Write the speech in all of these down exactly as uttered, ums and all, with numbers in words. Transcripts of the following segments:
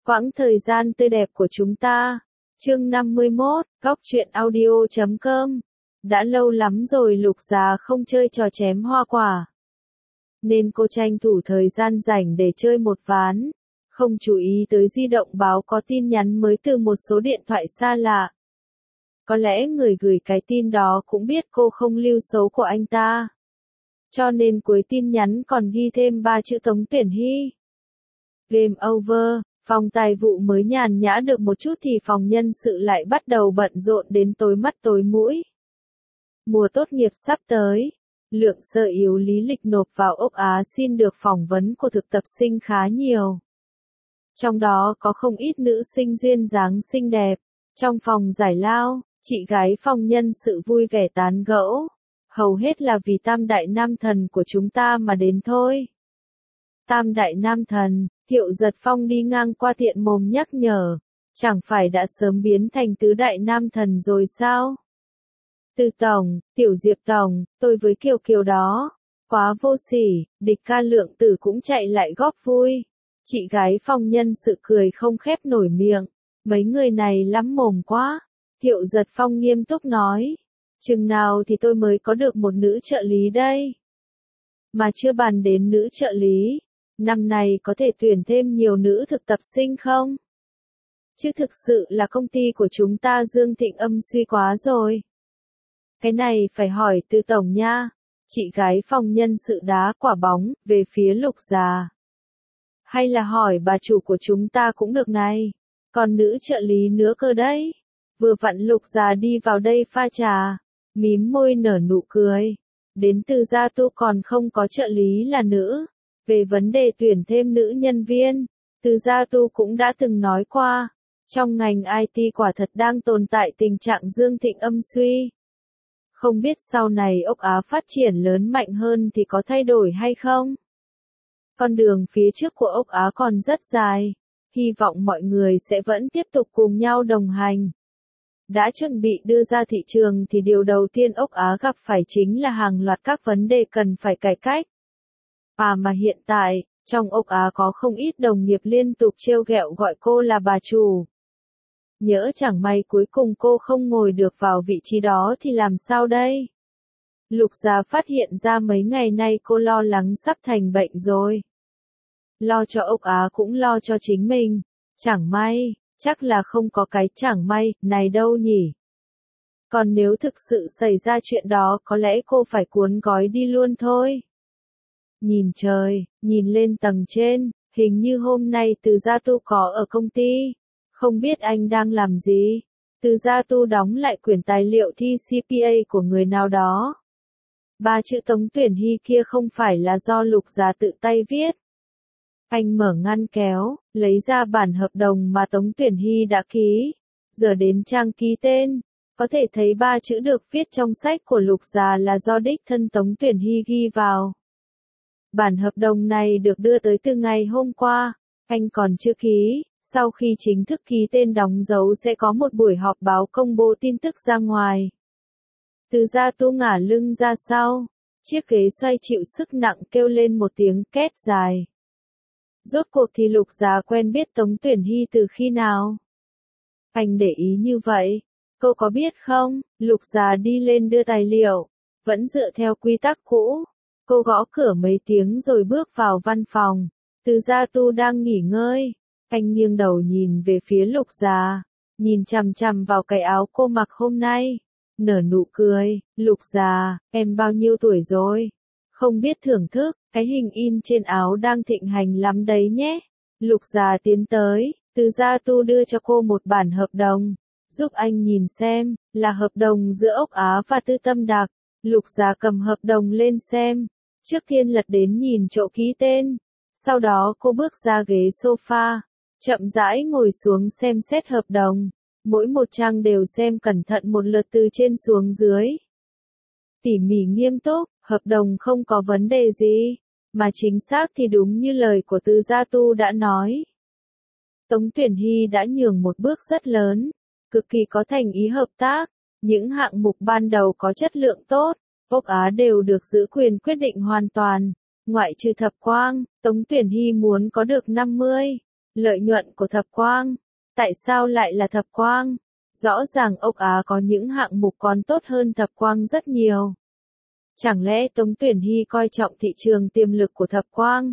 Quãng thời gian tươi đẹp của chúng ta. Chương năm mươi mốt, góc truyện audio chấm com. Đã lâu lắm rồi Lục già không chơi trò chém hoa quả. Nên cô tranh thủ thời gian rảnh để chơi một ván. Không chú ý tới di động báo có tin nhắn mới từ một số điện thoại xa lạ. Có lẽ người gửi cái tin đó cũng biết cô không lưu số của anh ta. Cho nên cuối tin nhắn còn ghi thêm ba chữ Tống Tuyển Hy. Game over. Phòng tài vụ mới nhàn nhã được một chút thì phòng nhân sự lại bắt đầu bận rộn đến tối mắt tối mũi. Mùa tốt nghiệp sắp tới. Lượng sơ yếu lý lịch nộp vào Úc Á xin được phỏng vấn của thực tập sinh khá nhiều. Trong đó có không ít nữ sinh duyên dáng xinh đẹp. Trong phòng giải lao, chị gái phòng nhân sự vui vẻ tán gẫu. Hầu hết là vì tam đại nam thần của chúng ta mà đến thôi. Tam đại nam thần, Thiệu Giật Phong đi ngang qua tiện mồm nhắc nhở. Chẳng phải đã sớm biến thành tứ đại nam thần rồi sao? Từ Tổng, Tiểu Diệp Tổng, tôi với Kiều Kiều đó. Quá vô sỉ, địch ca Lượng Tử cũng chạy lại góp vui. Chị gái phòng nhân sự cười không khép nổi miệng. Mấy người này lắm mồm quá. Thiệu Giật Phong nghiêm túc nói. Chừng nào thì tôi mới có được một nữ trợ lý đây? Mà chưa bàn đến nữ trợ lý. Năm này có thể tuyển thêm nhiều nữ thực tập sinh không? Chứ thực sự là công ty của chúng ta Dương Thịnh âm suy quá rồi. Cái này phải hỏi Từ Tổng nha. Chị gái phòng nhân sự đá quả bóng về phía Lục già. Hay là hỏi bà chủ của chúng ta cũng được này. Còn nữ trợ lý nữa cơ đấy. Vừa vặn Lục già đi vào đây pha trà. Mím môi nở nụ cười. Đến Từ Gia Tu còn không có trợ lý là nữ. Về vấn đề tuyển thêm nữ nhân viên, Từ Gia Tu cũng đã từng nói qua, trong ngành i tê quả thật đang tồn tại tình trạng Dương Thịnh âm suy. Không biết sau này Úc Á phát triển lớn mạnh hơn thì có thay đổi hay không? Con đường phía trước của Úc Á còn rất dài, hy vọng mọi người sẽ vẫn tiếp tục cùng nhau đồng hành. Đã chuẩn bị đưa ra thị trường thì điều đầu tiên Úc Á gặp phải chính là hàng loạt các vấn đề cần phải cải cách. À mà hiện tại, trong Úc Á có không ít đồng nghiệp liên tục trêu ghẹo gọi cô là bà chủ. Nhỡ chẳng may cuối cùng cô không ngồi được vào vị trí đó thì làm sao đây? Lục già phát hiện ra mấy ngày nay cô lo lắng sắp thành bệnh rồi. Lo cho Úc Á cũng lo cho chính mình. Chẳng may, chắc là không có cái chẳng may này đâu nhỉ. Còn nếu thực sự xảy ra chuyện đó có lẽ cô phải cuốn gói đi luôn thôi. Nhìn trời, nhìn lên tầng trên, hình như hôm nay Từ Gia Tu có ở công ty. Không biết anh đang làm gì? Từ Gia Tu đóng lại quyển tài liệu thi xê pê a của người nào đó. Ba chữ Tống Tuyển Hy kia không phải là do Lục già tự tay viết. Anh mở ngăn kéo, lấy ra bản hợp đồng mà Tống Tuyển Hy đã ký. Giờ đến trang ký tên, có thể thấy ba chữ được viết trong sách của Lục già là do đích thân Tống Tuyển Hy ghi vào. Bản hợp đồng này được đưa tới từ ngày hôm qua, anh còn chưa ký, sau khi chính thức ký tên đóng dấu sẽ có một buổi họp báo công bố tin tức ra ngoài. Từ Gia Tu ngả lưng ra sau, chiếc ghế xoay chịu sức nặng kêu lên một tiếng két dài. Rốt cuộc thì Lục già quen biết Tống Tuyển Hy từ khi nào? Anh để ý như vậy, cô có biết không? Lục già đi lên đưa tài liệu, vẫn dựa theo quy tắc cũ. Cô gõ cửa mấy tiếng rồi bước vào văn phòng. Từ Gia Tu đang nghỉ ngơi. Anh nghiêng đầu nhìn về phía Lục già. Nhìn chằm chằm vào cái áo cô mặc hôm nay. Nở nụ cười. Lục già, em bao nhiêu tuổi rồi? Không biết thưởng thức, cái hình in trên áo đang thịnh hành lắm đấy nhé. Lục già tiến tới. Từ Gia Tu đưa cho cô một bản hợp đồng. Giúp anh nhìn xem, là hợp đồng giữa Úc Á và Tư Tâm Đặc. Lục già cầm hợp đồng lên xem. Trước tiên lật đến nhìn chỗ ký tên. Sau đó cô bước ra ghế sofa. Chậm rãi ngồi xuống xem xét hợp đồng. Mỗi một trang đều xem cẩn thận một lượt từ trên xuống dưới. Tỉ mỉ nghiêm túc, hợp đồng không có vấn đề gì. Mà chính xác thì đúng như lời của Từ Gia Tu đã nói. Tống Tuyển Hy đã nhường một bước rất lớn. Cực kỳ có thành ý hợp tác. Những hạng mục ban đầu có chất lượng tốt. Úc Á đều được giữ quyền quyết định hoàn toàn, ngoại trừ Thập Quang, Tống Tuyển Hy muốn có được năm mươi, Lợi nhuận của Thập Quang. Tại sao lại là Thập Quang? Rõ ràng ốc Á có những hạng mục còn tốt hơn Thập Quang rất nhiều. Chẳng lẽ Tống Tuyển Hy coi trọng thị trường tiềm lực của Thập Quang?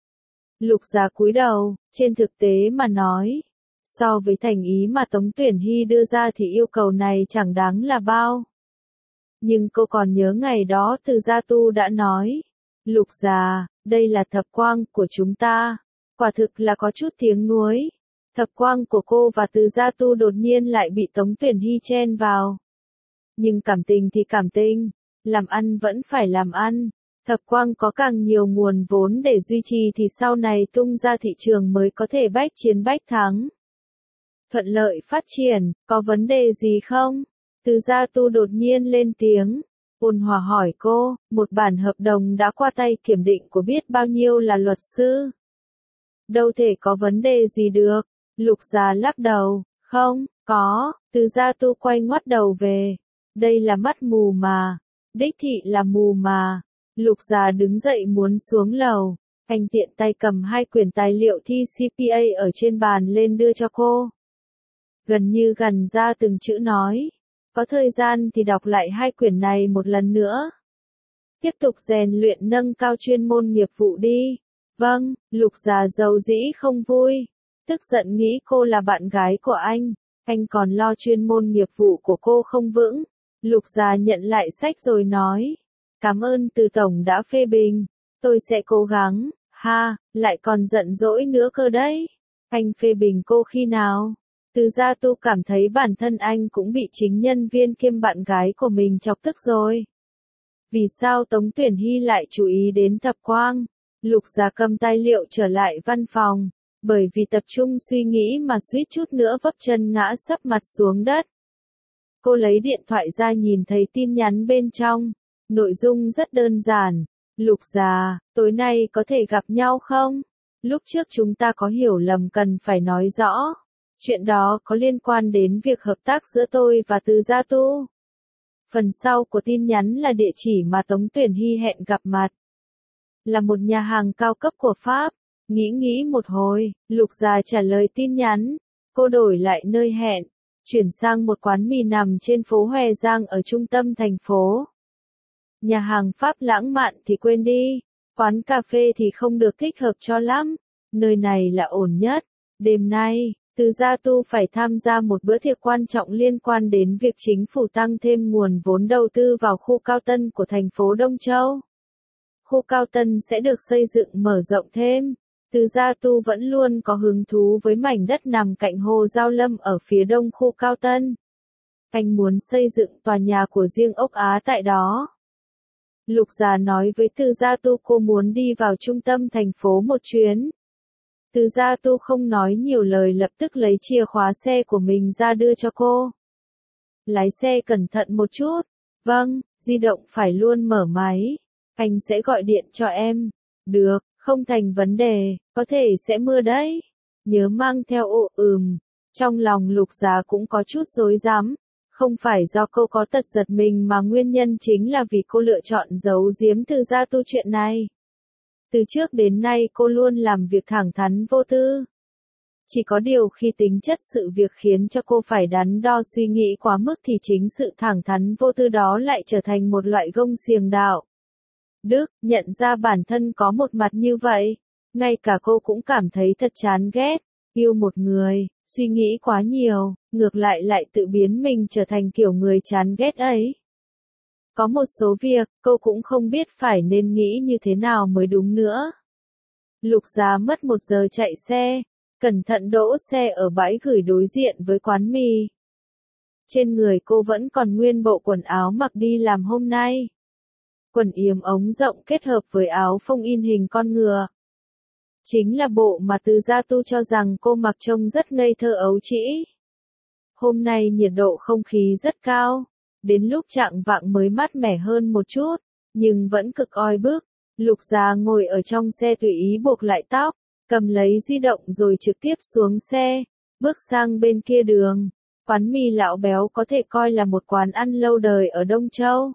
Lục Giá cúi đầu, trên thực tế mà nói, so với thành ý mà Tống Tuyển Hy đưa ra thì yêu cầu này chẳng đáng là bao. Nhưng cô còn nhớ ngày đó Từ Gia Tu đã nói, Lục Giá, đây là Thập Quang của chúng ta. Quả thực là có chút tiếng nuối. Thập Quang của cô và Từ Gia Tu đột nhiên lại bị Tống Tuyển Hy chen vào. Nhưng cảm tình thì cảm tình, làm ăn vẫn phải làm ăn. Thập Quang có càng nhiều nguồn vốn để duy trì thì sau này tung ra thị trường mới có thể bách chiến bách thắng. Thuận lợi phát triển, có vấn đề gì không? Từ Gia Tu đột nhiên lên tiếng, ôn hòa hỏi cô, một bản hợp đồng đã qua tay kiểm định của biết bao nhiêu là luật sư. Đâu thể có vấn đề gì được. Lục Giá lắc đầu, không, có. Từ Gia Tu quay ngoắt đầu về. Đây là mắt mù mà. Đích thị là mù mà. Lục Giá đứng dậy muốn xuống lầu. Anh tiện tay cầm hai quyển tài liệu thi xê pê a ở trên bàn lên đưa cho cô. Gần như gần ra từng chữ nói. Có thời gian thì đọc lại hai quyển này một lần nữa. Tiếp tục rèn luyện nâng cao chuyên môn nghiệp vụ đi. Vâng, Lục Giá giàu dĩ không vui. Tức giận nghĩ cô là bạn gái của anh. Anh còn lo chuyên môn nghiệp vụ của cô không vững. Lục Giá nhận lại sách rồi nói. Cảm ơn Từ Tổng đã phê bình. Tôi sẽ cố gắng. Ha, lại còn giận dỗi nữa cơ đấy. Anh phê bình cô khi nào? Từ Gia Tu cảm thấy bản thân anh cũng bị chính nhân viên kiêm bạn gái của mình chọc tức rồi. Vì sao Tống Tuyển Hy lại chú ý đến Thập Quang? Lục Giá cầm tài liệu trở lại văn phòng, bởi vì tập trung suy nghĩ mà suýt chút nữa vấp chân ngã sấp mặt xuống đất. Cô lấy điện thoại ra nhìn thấy tin nhắn bên trong, nội dung rất đơn giản. Lục Giá, tối nay có thể gặp nhau không? Lúc trước chúng ta có hiểu lầm cần phải nói rõ. Chuyện đó có liên quan đến việc hợp tác giữa tôi và Từ Gia Tu. Phần sau của tin nhắn là địa chỉ mà Tống Tuyển Hy hẹn gặp mặt. Là một nhà hàng cao cấp của Pháp. Nghĩ nghĩ một hồi, Lục Giá trả lời tin nhắn. Cô đổi lại nơi hẹn, chuyển sang một quán mì nằm trên phố Hòe Giang ở trung tâm thành phố. Nhà hàng Pháp lãng mạn thì quên đi, quán cà phê thì không được thích hợp cho lắm. Nơi này là ổn nhất. Đêm nay, Từ Gia Tu phải tham gia một bữa tiệc quan trọng liên quan đến việc chính phủ tăng thêm nguồn vốn đầu tư vào khu Cao Tân của thành phố Đông Châu. Khu Cao Tân sẽ được xây dựng mở rộng thêm. Từ Gia Tu vẫn luôn có hứng thú với mảnh đất nằm cạnh Hồ Giao Lâm ở phía đông khu Cao Tân. Anh muốn xây dựng tòa nhà của riêng ốc Á tại đó. Lục Giá nói với Từ Gia Tu cô muốn đi vào trung tâm thành phố một chuyến. Từ Gia Tu không nói nhiều lời lập tức lấy chìa khóa xe của mình ra đưa cho cô. Lái xe cẩn thận một chút. Vâng, di động phải luôn mở máy. Anh sẽ gọi điện cho em. Được, không thành vấn đề, có thể sẽ mưa đấy. Nhớ mang theo ô ừm. Trong lòng Lục Giá cũng có chút rối rắm. Không phải do cô có tật giật mình mà nguyên nhân chính là vì cô lựa chọn giấu giếm Từ Gia Tu chuyện này. Từ trước đến nay cô luôn làm việc thẳng thắn vô tư. Chỉ có điều khi tính chất sự việc khiến cho cô phải đắn đo suy nghĩ quá mức thì chính sự thẳng thắn vô tư đó lại trở thành một loại gông xiềng đạo đức. Nhận ra bản thân có một mặt như vậy, ngay cả cô cũng cảm thấy thật chán ghét. Yêu một người, suy nghĩ quá nhiều, ngược lại lại tự biến mình trở thành kiểu người chán ghét ấy. Có một số việc, cô cũng không biết phải nên nghĩ như thế nào mới đúng nữa. Lục Giá mất một giờ chạy xe, cẩn thận đỗ xe ở bãi gửi đối diện với quán mì. Trên người cô vẫn còn nguyên bộ quần áo mặc đi làm hôm nay. Quần yếm ống rộng kết hợp với áo phông in hình con ngựa. Chính là bộ mà Từ Gia Tu cho rằng cô mặc trông rất ngây thơ ấu trĩ. Hôm nay nhiệt độ không khí rất cao. Đến lúc chạng vạng mới mát mẻ hơn một chút, nhưng vẫn cực oi bức. Lục Giá ngồi ở trong xe tùy ý buộc lại tóc, cầm lấy di động rồi trực tiếp xuống xe, bước sang bên kia đường. Quán mì Lão Béo có thể coi là một quán ăn lâu đời ở Đông Châu.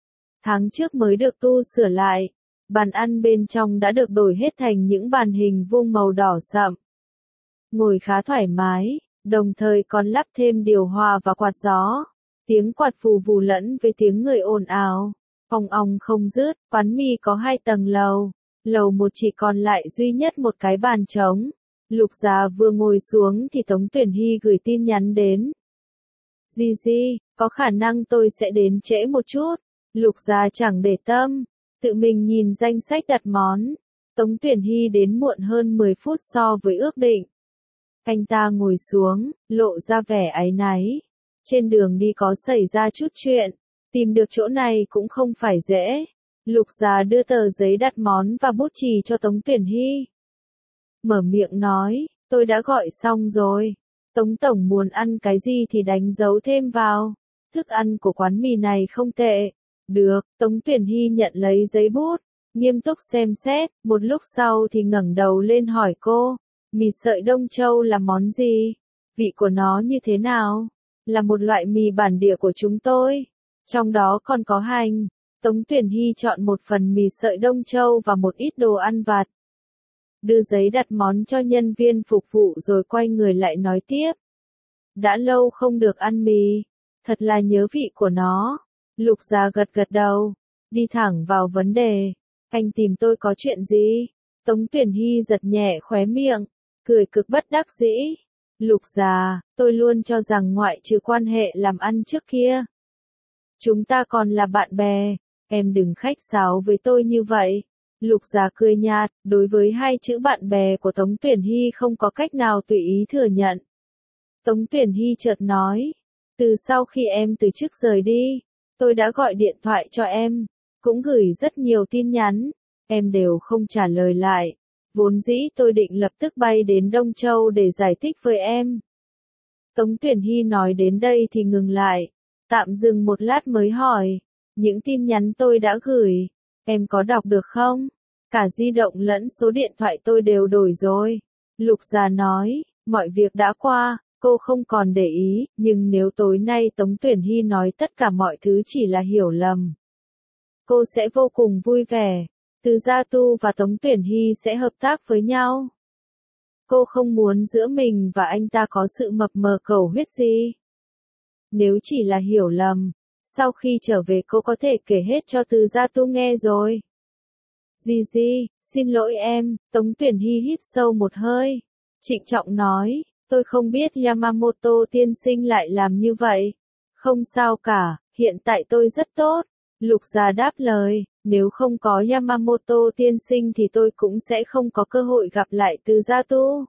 Tháng trước mới được tu sửa lại, bàn ăn bên trong đã được đổi hết thành những bàn hình vuông màu đỏ sậm. ngồi khá thoải mái, đồng thời còn lắp thêm điều hòa và quạt gió. Tiếng quạt vù vù lẫn với tiếng người ồn ào, ong ong không dứt. Quán mì có hai tầng lầu, lầu một chỉ còn lại duy nhất một cái bàn trống. Lục Gia vừa ngồi xuống thì Tống Tuyển Hy gửi tin nhắn đến. Di Di, có khả năng tôi sẽ đến trễ một chút. Lục Gia chẳng để tâm, tự mình nhìn danh sách đặt món. Tống Tuyển Hy đến muộn hơn mười phút so với ước định. Anh ta ngồi xuống, lộ ra vẻ áy náy. Trên đường đi có xảy ra chút chuyện, tìm được chỗ này cũng không phải dễ. Lục Gia đưa tờ giấy đặt món và bút chì cho Tống Tuyển Hy. Mở miệng nói, tôi đã gọi xong rồi. Tống Tổng muốn ăn cái gì thì đánh dấu thêm vào. Thức ăn của quán mì này không tệ. Được, Tống Tuyển Hy nhận lấy giấy bút, nghiêm túc xem xét, một lúc sau thì ngẩng đầu lên hỏi cô, mì sợi Đông Châu là món gì? Vị của nó như thế nào? Là một loại mì bản địa của chúng tôi. Trong đó còn có hành. Tống Tuyển Hy chọn một phần mì sợi Đông Châu và một ít đồ ăn vặt. Đưa giấy đặt món cho nhân viên phục vụ rồi quay người lại nói tiếp. Đã lâu không được ăn mì. Thật là nhớ vị của nó. Lục Gia gật gật đầu. Đi thẳng vào vấn đề. Anh tìm tôi có chuyện gì? Tống Tuyển Hy giật nhẹ khóe miệng. Cười cực bất đắc dĩ. Lục Gia, tôi luôn cho rằng ngoại trừ quan hệ làm ăn trước kia, chúng ta còn là bạn bè. Em đừng khách sáo với tôi như vậy. Lục Gia cười nhạt, đối với hai chữ bạn bè của Tống Tuyển Hy không có cách nào tùy ý thừa nhận. Tống Tuyển Hy chợt nói, từ sau khi em từ chức rời đi, tôi đã gọi điện thoại cho em, cũng gửi rất nhiều tin nhắn, em đều không trả lời lại. Vốn dĩ tôi định lập tức bay đến Đông Châu để giải thích với em. Tống Tuyển Hy nói đến đây thì ngừng lại, tạm dừng một lát mới hỏi, những tin nhắn tôi đã gửi, em có đọc được không? Cả di động lẫn số điện thoại tôi đều đổi rồi. Lục Gia nói, mọi việc đã qua, cô không còn để ý, nhưng nếu tối nay Tống Tuyển Hy nói tất cả mọi thứ chỉ là hiểu lầm, cô sẽ vô cùng vui vẻ. Từ Gia Tu và Tống Tuyển Hy sẽ hợp tác với nhau. Cô không muốn giữa mình và anh ta có sự mập mờ cầu huyết gì. Nếu chỉ là hiểu lầm, sau khi trở về cô có thể kể hết cho Từ Gia Tu nghe rồi. Di Di, xin lỗi em. Tống Tuyển Hy hít sâu một hơi, trịnh trọng nói, tôi không biết Yamamoto tiên sinh lại làm như vậy. Không sao cả, hiện tại tôi rất tốt. Lục Gia đáp lời, nếu không có Yamamoto tiên sinh thì tôi cũng sẽ không có cơ hội gặp lại Từ Gia Tu.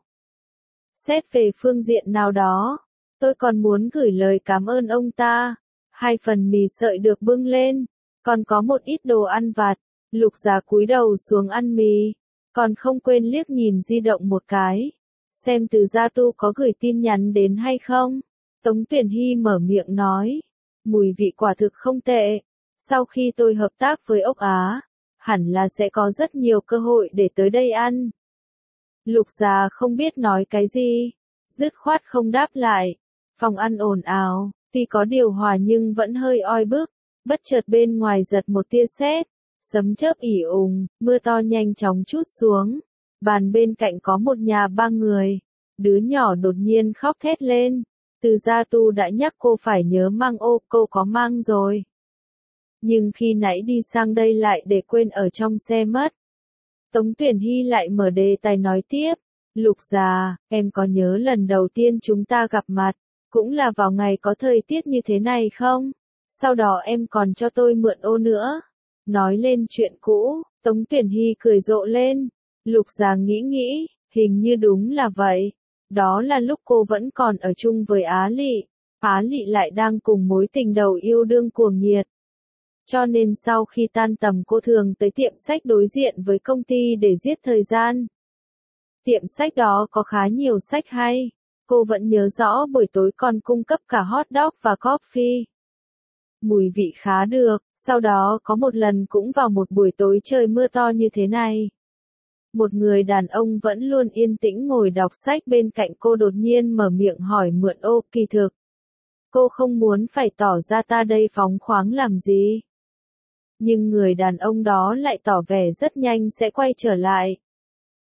Xét về phương diện nào đó, tôi còn muốn gửi lời cảm ơn ông ta. Hai phần mì sợi được bưng lên, còn có một ít đồ ăn vặt. Lục Gia cúi đầu xuống ăn mì, còn không quên liếc nhìn di động một cái, xem Từ Gia Tu có gửi tin nhắn đến hay không. Tống Tuyển Hy mở miệng nói, mùi vị quả thực không tệ. Sau khi tôi hợp tác với ốc Á, hẳn là sẽ có rất nhiều cơ hội để tới đây ăn. Lục Gia không biết nói cái gì, dứt khoát không đáp lại. Phòng ăn ồn ào, tuy có điều hòa nhưng vẫn hơi oi bức. Bất chợt bên ngoài giật một tia sét, sấm chớp ỉ ùng, mưa to nhanh chóng trút xuống. Bàn bên cạnh có một nhà ba người, đứa nhỏ đột nhiên khóc thét lên. Từ Gia Tu đã nhắc cô phải nhớ mang ô, cô có mang rồi. Nhưng khi nãy đi sang đây lại để quên ở trong xe mất. Tống Tuyển Hy lại mở đề tài nói tiếp, Lục Gia, em có nhớ lần đầu tiên chúng ta gặp mặt, cũng là vào ngày có thời tiết như thế này không? Sau đó em còn cho tôi mượn ô nữa. Nói lên chuyện cũ, Tống Tuyển Hy cười rộ lên. Lục Gia nghĩ nghĩ, hình như đúng là vậy. Đó là lúc cô vẫn còn ở chung với Á Lị. Á Lị lại đang cùng mối tình đầu yêu đương cuồng nhiệt. Cho nên sau khi tan tầm cô thường tới tiệm sách đối diện với công ty để giết thời gian. Tiệm sách đó có khá nhiều sách hay. Cô vẫn nhớ rõ buổi tối còn cung cấp cả hot dog và coffee. Mùi vị khá được, sau đó có một lần cũng vào một buổi tối trời mưa to như thế này. Một người đàn ông vẫn luôn yên tĩnh ngồi đọc sách bên cạnh cô đột nhiên mở miệng hỏi mượn ô. Kỳ thực, cô không muốn phải tỏ ra ta đây phóng khoáng làm gì. Nhưng người đàn ông đó lại tỏ vẻ rất nhanh sẽ quay trở lại.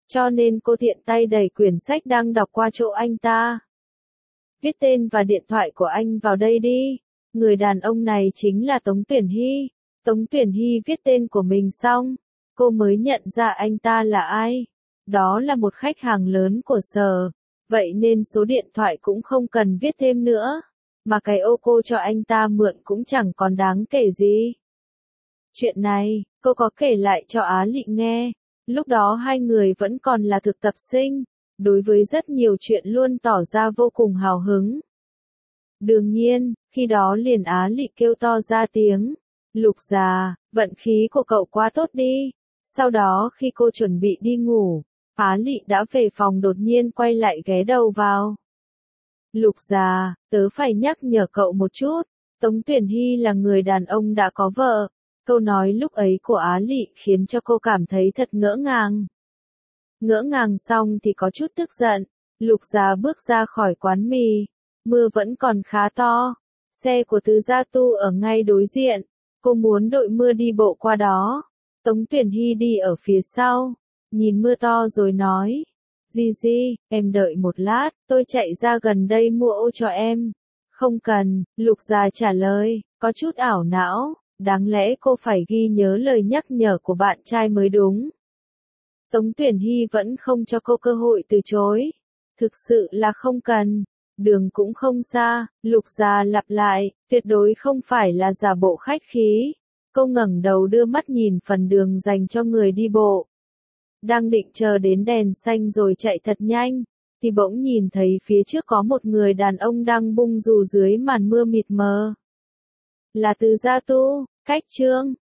cho nên cô tiện tay đẩy quyển sách đang đọc qua chỗ anh ta. Viết tên và điện thoại của anh vào đây đi. Người đàn ông này chính là Tống Tuyển Hy. Tống Tuyển Hy viết tên của mình xong, cô mới nhận ra anh ta là ai. Đó là một khách hàng lớn của Sở, vậy nên số điện thoại cũng không cần viết thêm nữa, mà cái ô cô cho anh ta mượn cũng chẳng còn đáng kể gì. Chuyện này, cô có kể lại cho Á Lị nghe. Lúc đó hai người vẫn còn là thực tập sinh, đối với rất nhiều chuyện luôn tỏ ra vô cùng hào hứng. Đương nhiên, khi đó liền Á Lị kêu to ra tiếng, Lục già, vận khí của cậu quá tốt đi. Sau đó khi cô chuẩn bị đi ngủ, Á Lị đã về phòng đột nhiên quay lại ghé đầu vào. Lục già, tớ phải nhắc nhở cậu một chút, Tống Tuyển Hy là người đàn ông đã có vợ. Câu nói lúc ấy của Á Lị khiến cho cô cảm thấy thật ngỡ ngàng. Ngỡ ngàng xong thì có chút tức giận, Lục già bước ra khỏi quán mì, mưa vẫn còn khá to, xe của Từ Gia Tu ở ngay đối diện, cô muốn đội mưa đi bộ qua đó. Tống Tuyển Hy đi ở phía sau, nhìn mưa to rồi nói, Di Di, em đợi một lát, tôi chạy ra gần đây mua ô cho em. Không cần, Lục già trả lời, có chút ảo não, đáng lẽ cô phải ghi nhớ lời nhắc nhở của bạn trai mới đúng. Tống Tuyển Hy vẫn không cho cô cơ hội từ chối. Thực sự là không cần, đường cũng không xa, Lục già lặp lại, tuyệt đối không phải là giả bộ khách khí. Cô ngẩng đầu đưa mắt nhìn phần đường dành cho người đi bộ. Đang định chờ đến đèn xanh rồi chạy thật nhanh, thì bỗng nhìn thấy phía trước có một người đàn ông đang bung dù dưới màn mưa mịt mờ. Là Từ Gia Tu, cách Trương,